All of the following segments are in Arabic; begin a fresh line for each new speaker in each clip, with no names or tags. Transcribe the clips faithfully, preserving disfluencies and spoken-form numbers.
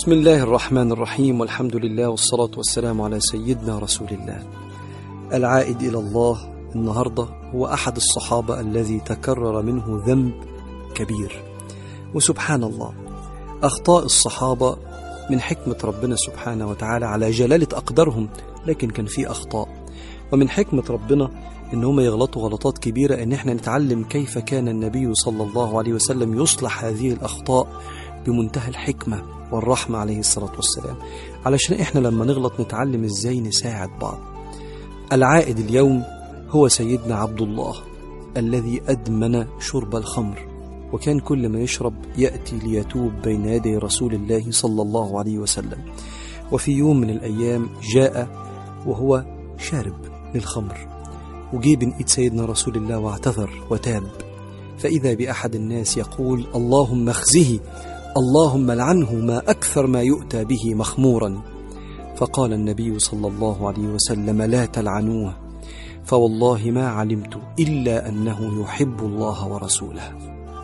بسم الله الرحمن الرحيم، والحمد لله والصلاة والسلام على سيدنا رسول الله. العائد إلى الله النهاردة هو أحد الصحابة الذي تكرر منه ذنب كبير. وسبحان الله، أخطاء الصحابة من حكمة ربنا سبحانه وتعالى على جلالة أقدارهم، لكن كان في أخطاء، ومن حكمة ربنا إن هم يغلطوا غلطات كبيرة، إن احنا نتعلم كيف كان النبي صلى الله عليه وسلم يصلح هذه الأخطاء بمنتهى الحكمة والرحمة عليه الصلاة والسلام، علشان احنا لما نغلط نتعلم ازاي نساعد بعض. العائد اليوم هو سيدنا عبد الله الذي أدمن شرب الخمر، وكان كل ما يشرب يأتي ليتوب بين يدي رسول الله صلى الله عليه وسلم. وفي يوم من الأيام جاء وهو شارب للخمر، وجي بين إيد سيدنا رسول الله واعتذر وتاب، فإذا بأحد الناس يقول: اللهم اخزه، اللهم لعنه، ما أكثر ما يؤتى به مخمورا. فقال النبي صلى الله عليه وسلم: لا تلعنوه، فوالله ما علمت إلا أنه يحب الله ورسوله.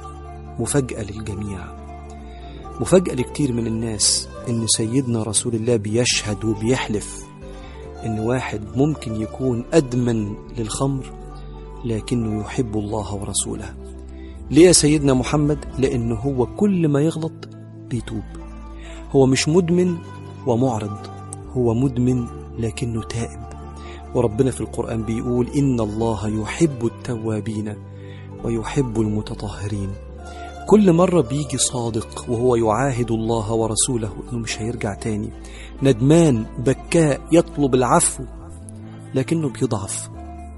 مفاجأة للجميع، مفاجأة لكتير من الناس، إن سيدنا رسول الله بيشهد وبيحلف إن واحد ممكن يكون أدمن للخمر لكنه يحب الله ورسوله. ليه يا سيدنا محمد؟ لأنه هو كل ما يغلط بيتوب. هو مش مدمن ومعرض، هو مدمن لكنه تائب. وربنا في القرآن بيقول: إن الله يحب التوابين ويحب المتطهرين. كل مرة بيجي صادق وهو يعاهد الله ورسوله إنه مش هيرجع تاني، ندمان بكاء يطلب العفو، لكنه بيضعف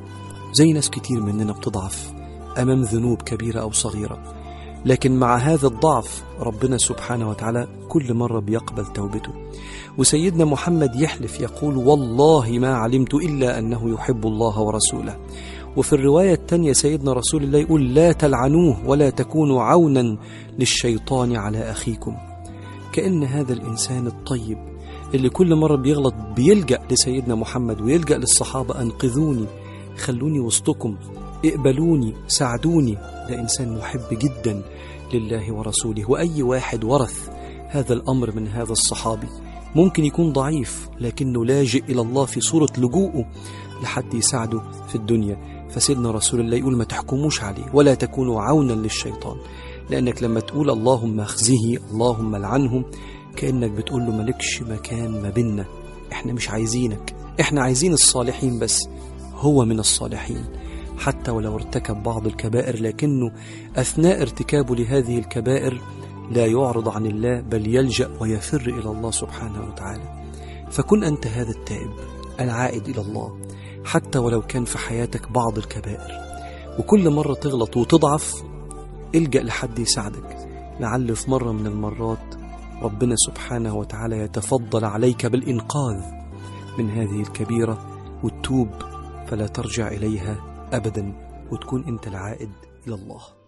زي ناس كتير مننا بتضعف أمام ذنوب كبيرة أو صغيرة. لكن مع هذا الضعف ربنا سبحانه وتعالى كل مرة بيقبل توبته. وسيدنا محمد يحلف يقول: والله ما علمت إلا أنه يحب الله ورسوله. وفي الرواية الثانية سيدنا رسول الله يقول: لا تلعنوه ولا تكونوا عونا للشيطان على أخيكم. كأن هذا الإنسان الطيب اللي كل مرة بيغلط بيلجأ لسيدنا محمد ويلجأ للصحابة: أنقذوني، خلوني وسطكم، اقبلوني، ساعدوني. ده إنسان محب جدا لله ورسوله. وأي واحد ورث هذا الأمر من هذا الصحابي ممكن يكون ضعيف لكنه لاجئ إلى الله في صورة لجوءه لحد يساعده في الدنيا. فسيدنا رسول الله يقول: ما تحكموش عليه ولا تكونوا عونا للشيطان، لأنك لما تقول اللهم اخزه، اللهم لعنهم، كأنك بتقول له ملكش مكان ما بيننا، احنا مش عايزينك، احنا عايزين الصالحين بس. هو من الصالحين حتى ولو ارتكب بعض الكبائر، لكنه أثناء ارتكابه لهذه الكبائر لا يعرض عن الله، بل يلجأ ويفر إلى الله سبحانه وتعالى. فكن أنت هذا التائب العائد إلى الله حتى ولو كان في حياتك بعض الكبائر. وكل مرة تغلط وتضعف الجأ لحد يساعدك، لعل في مرة من المرات ربنا سبحانه وتعالى يتفضل عليك بالإنقاذ من هذه الكبيرة، وتتوب فلا ترجع إليها أبدا، وتكون أنت العائد إلى الله.